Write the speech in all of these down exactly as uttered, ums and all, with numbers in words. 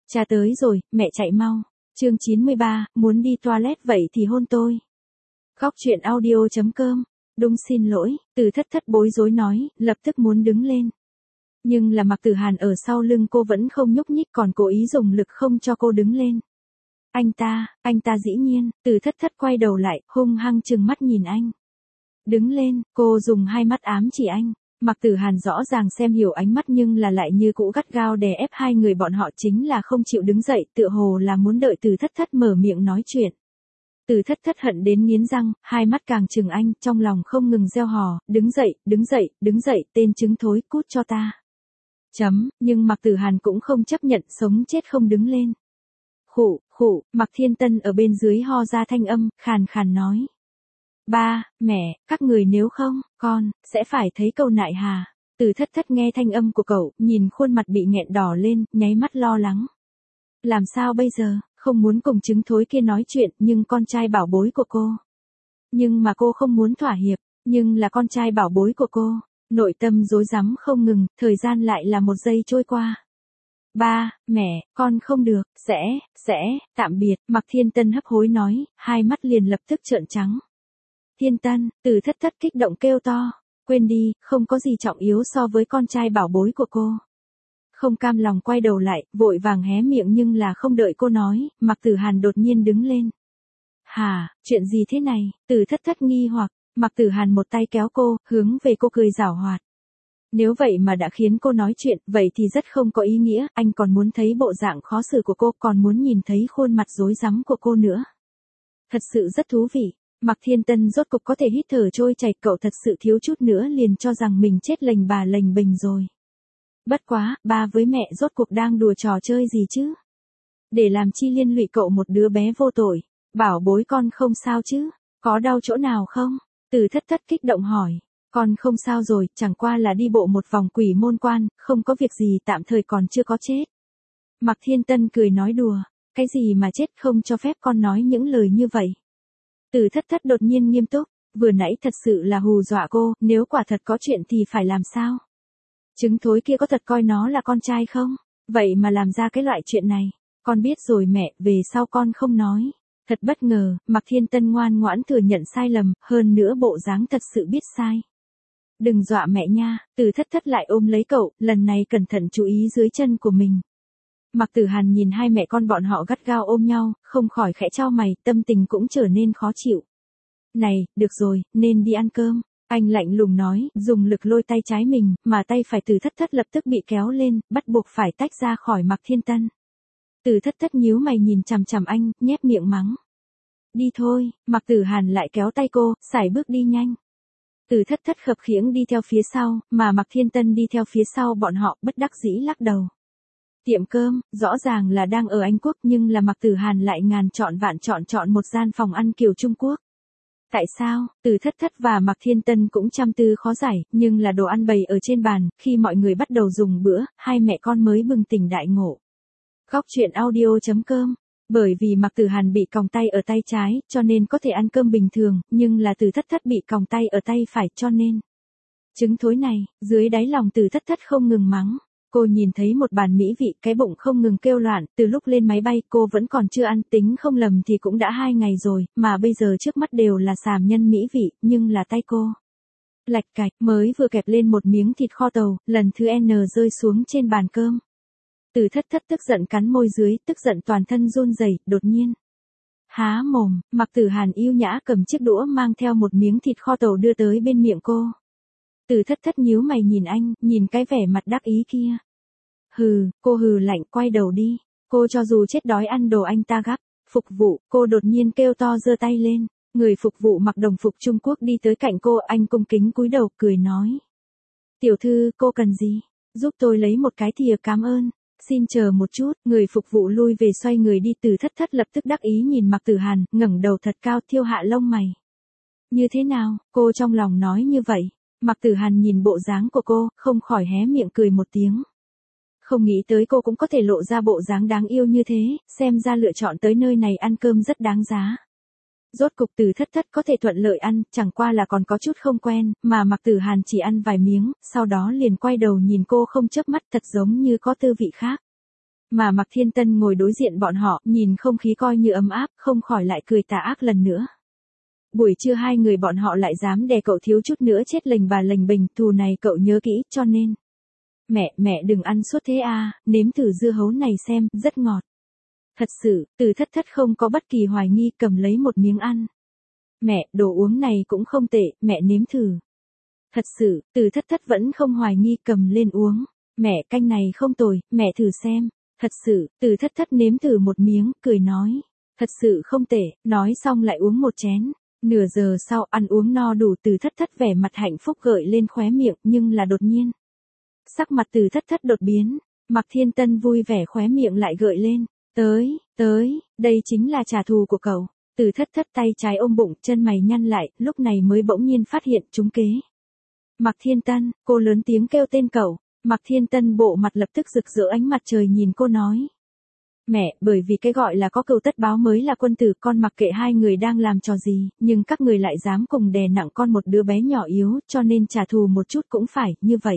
Cha tới rồi, mẹ chạy mau. Chương chín mươi ba, muốn đi toilet vậy thì hôn tôi. Góc truyện audio chấm com. Đung xin lỗi, Từ Thất Thất bối rối nói, lập tức muốn đứng lên. Nhưng là Mạc Tử Hàn ở sau lưng cô vẫn không nhúc nhích, còn cố ý dùng lực không cho cô đứng lên. Anh ta, anh ta dĩ nhiên. Từ Thất Thất quay đầu lại, hung hăng trừng mắt nhìn anh. Đứng lên, cô dùng hai mắt ám chỉ anh. Mạc Tử Hàn rõ ràng xem hiểu ánh mắt nhưng là lại như cũ gắt gao đè ép hai người bọn họ, chính là không chịu đứng dậy, tựa hồ là muốn đợi Từ Thất Thất mở miệng nói chuyện. Từ Thất Thất hận đến nghiến răng, hai mắt càng trừng anh, trong lòng không ngừng reo hò, đứng dậy, đứng dậy, đứng dậy, tên trứng thối, cút cho ta. Chấm, nhưng Mạc Tử Hàn cũng không chấp nhận, sống chết không đứng lên. Khụ, khụ, Mạc Thiên Tân ở bên dưới ho ra thanh âm, khàn khàn nói. Ba, mẹ, các người nếu không, con, sẽ phải thấy câu nại hà. Từ Thất Thất nghe thanh âm của cậu, nhìn khuôn mặt bị nghẹn đỏ lên, nháy mắt lo lắng. Làm sao bây giờ, không muốn cùng trứng thối kia nói chuyện, nhưng con trai bảo bối của cô. Nhưng mà cô không muốn thỏa hiệp, nhưng là con trai bảo bối của cô. Nội tâm rối rắm không ngừng, thời gian lại là một giây trôi qua. Ba, mẹ, con không được, sẽ, sẽ, tạm biệt, Mạc Thiên Tân hấp hối nói, hai mắt liền lập tức trợn trắng. Thiên Tân, Từ Thất Thất kích động kêu to, quên đi, không có gì trọng yếu so với con trai bảo bối của cô. Không cam lòng quay đầu lại, vội vàng hé miệng nhưng là không đợi cô nói, Mạc Tử Hàn đột nhiên đứng lên. Hả, chuyện gì thế này? Từ Thất Thất nghi hoặc, Mạc Tử Hàn một tay kéo cô, hướng về cô cười giảo hoạt. Nếu vậy mà đã khiến cô nói chuyện, vậy thì rất không có ý nghĩa, anh còn muốn thấy bộ dạng khó xử của cô, còn muốn nhìn thấy khuôn mặt rối rắm của cô nữa. Thật sự rất thú vị. Mạc Thiên Tân rốt cục có thể hít thở trôi chảy, cậu thật sự thiếu chút nữa liền cho rằng mình chết lềnh bà lềnh bềnh rồi. Bất quá, ba với mẹ rốt cuộc đang đùa trò chơi gì chứ? Để làm chi liên lụy cậu một đứa bé vô tội, bảo bối con không sao chứ? Có đau chỗ nào không? Từ Thất Thất kích động hỏi. Con không sao rồi, chẳng qua là đi bộ một vòng quỷ môn quan, không có việc gì, tạm thời còn chưa có chết. Mạc Thiên Tân cười nói đùa, cái gì mà chết, không cho phép con nói những lời như vậy. Từ Thất Thất đột nhiên nghiêm túc, vừa nãy thật sự là hù dọa cô, nếu quả thật có chuyện thì phải làm sao? Trứng thối kia có thật coi nó là con trai không? Vậy mà làm ra cái loại chuyện này. Con biết rồi mẹ, về sau con không nói. Thật bất ngờ, Mạc Thiên Tân ngoan ngoãn thừa nhận sai lầm, hơn nữa bộ dáng thật sự biết sai. Đừng dọa mẹ nha, Từ Thất Thất lại ôm lấy cậu, lần này cẩn thận chú ý dưới chân của mình. Mạc Tử Hàn nhìn hai mẹ con bọn họ gắt gao ôm nhau, không khỏi khẽ chau mày, tâm tình cũng trở nên khó chịu. Này, được rồi, nên đi ăn cơm. Anh lạnh lùng nói, dùng lực lôi tay trái mình, mà tay phải Từ Thất Thất lập tức bị kéo lên, bắt buộc phải tách ra khỏi Mạc Thiên Tân. Từ Thất Thất nhíu mày nhìn chằm chằm anh, nhếch miệng mắng. Đi thôi, Mạc Tử Hàn lại kéo tay cô, sải bước đi nhanh. Từ Thất Thất khập khiễng đi theo phía sau, mà Mạc Thiên Tân đi theo phía sau bọn họ, bất đắc dĩ lắc đầu. Tiệm cơm, rõ ràng là đang ở Anh Quốc nhưng là Mạc Tử Hàn lại ngàn chọn vạn chọn chọn một gian phòng ăn kiểu Trung Quốc. Tại sao? Từ Thất Thất và Mạc Thiên Tân cũng trăm tư khó giải, nhưng là đồ ăn bày ở trên bàn, khi mọi người bắt đầu dùng bữa, hai mẹ con mới bừng tỉnh đại ngộ. Góc truyện audio chấm com. Bởi vì Mạc Tử Hàn bị còng tay ở tay trái, cho nên có thể ăn cơm bình thường, nhưng là Từ Thất Thất bị còng tay ở tay phải, cho nên. Trứng thối này, dưới đáy lòng Từ Thất Thất không ngừng mắng. Cô nhìn thấy một bàn mỹ vị, cái bụng không ngừng kêu loạn, từ lúc lên máy bay cô vẫn còn chưa ăn, tính không lầm thì cũng đã hai ngày rồi, mà bây giờ trước mắt đều là xàm nhân mỹ vị, nhưng là tay cô. Lạch cạch, mới vừa kẹp lên một miếng thịt kho tàu, lần thứ N rơi xuống trên bàn cơm. Từ Thất Thất tức giận cắn môi dưới, tức giận toàn thân run rẩy, đột nhiên. Há mồm, Mạc Tử Hàn yêu nhã cầm chiếc đũa mang theo một miếng thịt kho tàu đưa tới bên miệng cô. Từ Thất Thất nhíu mày nhìn anh, nhìn cái vẻ mặt đắc ý kia. Hừ, cô hừ lạnh, quay đầu đi. Cô cho dù chết đói ăn đồ anh ta gắp. Phục vụ, cô đột nhiên kêu to giơ tay lên. Người phục vụ mặc đồng phục Trung Quốc đi tới cạnh cô, anh cung kính cúi đầu cười nói. Tiểu thư, cô cần gì? Giúp tôi lấy một cái thìa, cảm ơn. Xin chờ một chút, người phục vụ lui về xoay người đi. Từ Thất Thất lập tức đắc ý nhìn Mạc Tử Hàn, ngẩng đầu thật cao, thiêu hạ lông mày. Như thế nào, cô trong lòng nói như vậy. Mạc Tử Hàn nhìn bộ dáng của cô, không khỏi hé miệng cười một tiếng. Không nghĩ tới cô cũng có thể lộ ra bộ dáng đáng yêu như thế, xem ra lựa chọn tới nơi này ăn cơm rất đáng giá. Rốt cục Từ Thất Thất có thể thuận lợi ăn, chẳng qua là còn có chút không quen, mà Mạc Tử Hàn chỉ ăn vài miếng, sau đó liền quay đầu nhìn cô không chớp mắt, thật giống như có tư vị khác. Mà Mạc Thiên Tân ngồi đối diện bọn họ, nhìn không khí coi như ấm áp, không khỏi lại cười tà ác lần nữa. Buổi trưa hai người bọn họ lại dám đè cậu thiếu chút nữa chết lềnh bà lềnh bình, thù này cậu nhớ kỹ, cho nên. Mẹ, mẹ đừng ăn suốt thế à, nếm thử dưa hấu này xem, rất ngọt. Thật sự, Từ Thất Thất không có bất kỳ hoài nghi, cầm lấy một miếng ăn. Mẹ, đồ uống này cũng không tệ, mẹ nếm thử. Thật sự, Từ Thất Thất vẫn không hoài nghi, cầm lên uống. Mẹ, canh này không tồi, mẹ thử xem. Thật sự, Từ Thất Thất nếm thử một miếng, cười nói. Thật sự không tệ, nói xong lại uống một chén. Nửa giờ sau ăn uống no đủ, Từ Thất Thất vẻ mặt hạnh phúc gợi lên khóe miệng, nhưng là đột nhiên. Sắc mặt Từ Thất Thất đột biến, Mạc Thiên Tân vui vẻ khóe miệng lại gợi lên. Tới, tới, đây chính là trả thù của cậu. Từ Thất Thất tay trái ôm bụng, chân mày nhăn lại, lúc này mới bỗng nhiên phát hiện trúng kế. Mạc Thiên Tân, cô lớn tiếng kêu tên cậu. Mạc Thiên Tân bộ mặt lập tức rực rỡ, ánh mặt trời nhìn cô nói. Mẹ, bởi vì cái gọi là có cừu tất báo mới là quân tử, con mặc kệ hai người đang làm trò gì, nhưng các người lại dám cùng đè nặng con một đứa bé nhỏ yếu, cho nên trả thù một chút cũng phải, như vậy.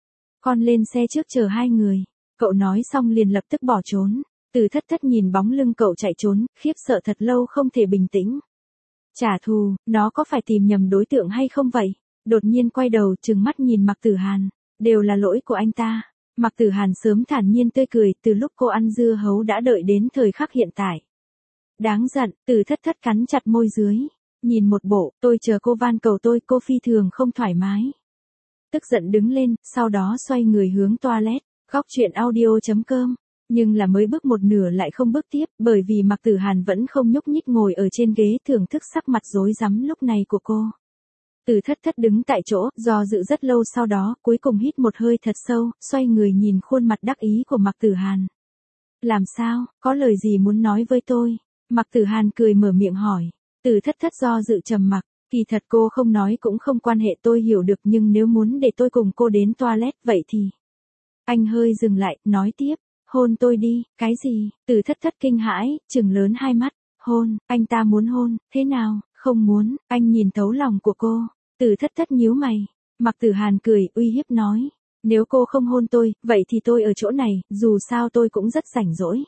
Con lên xe trước chờ hai người. Cậu nói xong liền lập tức bỏ trốn. Từ Thất Thất nhìn bóng lưng cậu chạy trốn, khiếp sợ thật lâu không thể bình tĩnh. Trả thù, nó có phải tìm nhầm đối tượng hay không vậy? Đột nhiên quay đầu trừng mắt nhìn Mạc Tử Hàn. Đều là lỗi của anh ta. Mạc Tử Hàn sớm thản nhiên tươi cười, từ lúc cô ăn dưa hấu đã đợi đến thời khắc hiện tại. Đáng giận, Từ Thất Thất cắn chặt môi dưới. Nhìn một bộ, tôi chờ cô van cầu tôi, cô phi thường không thoải mái. Tức giận đứng lên, sau đó xoay người hướng toilet. Góc truyện audio chấm com. Nhưng là mới bước một nửa lại không bước tiếp, bởi vì Mạc Tử Hàn vẫn không nhúc nhích ngồi ở trên ghế thưởng thức sắc mặt rối rắm lúc này của cô. Từ Thất Thất đứng tại chỗ, do dự rất lâu, sau đó, cuối cùng hít một hơi thật sâu, xoay người nhìn khuôn mặt đắc ý của Mạc Tử Hàn. Làm sao, có lời gì muốn nói với tôi? Mạc Tử Hàn cười mở miệng hỏi. Từ Thất Thất do dự trầm mặc, kỳ thật cô không nói cũng không quan hệ, tôi hiểu được, nhưng nếu muốn để tôi cùng cô đến toilet vậy thì. Anh hơi dừng lại, nói tiếp. Hôn tôi đi, cái gì? Từ Thất Thất kinh hãi, trừng lớn hai mắt. Hôn, anh ta muốn hôn, thế nào? Không muốn, anh nhìn thấu lòng của cô. Từ Thất Thất nhíu mày. Mạc Tử Hàn cười, uy hiếp nói. Nếu cô không hôn tôi, vậy thì tôi ở chỗ này, dù sao tôi cũng rất rảnh rỗi.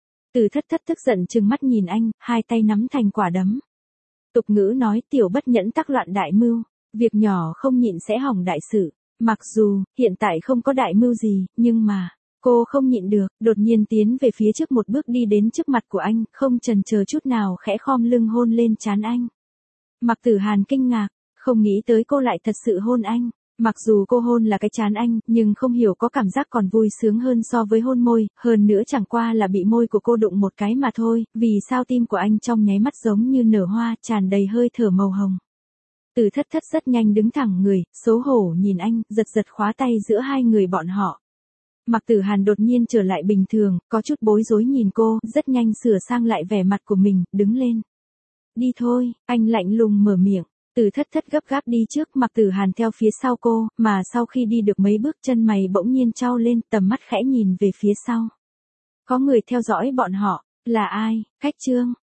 Từ Thất Thất tức giận trừng mắt nhìn anh, hai tay nắm thành quả đấm. Tục ngữ nói tiểu bất nhẫn tắc loạn đại mưu, việc nhỏ không nhịn sẽ hỏng đại sự. Mặc dù, hiện tại không có đại mưu gì, nhưng mà, cô không nhịn được, đột nhiên tiến về phía trước một bước đi đến trước mặt của anh, không chần chờ chút nào khẽ khom lưng hôn lên trán anh. Mạc Tử Hàn kinh ngạc, không nghĩ tới cô lại thật sự hôn anh. Mặc dù cô hôn là cái trán anh, nhưng không hiểu có cảm giác còn vui sướng hơn so với hôn môi, hơn nữa chẳng qua là bị môi của cô đụng một cái mà thôi, vì sao tim của anh trong nháy mắt giống như nở hoa, tràn đầy hơi thở màu hồng. Từ Thất Thất rất nhanh đứng thẳng người, xấu hổ nhìn anh, giật giật khóa tay giữa hai người bọn họ. Mạc Tử Hàn đột nhiên trở lại bình thường, có chút bối rối nhìn cô, rất nhanh sửa sang lại vẻ mặt của mình, đứng lên. Đi thôi, anh lạnh lùng mở miệng. Từ Thất Thất gấp gáp đi trước, Mạc Tử Hàn theo phía sau cô, mà sau khi đi được mấy bước chân mày bỗng nhiên chau lên, tầm mắt khẽ nhìn về phía sau. Có người theo dõi bọn họ, là ai? Khách Trương.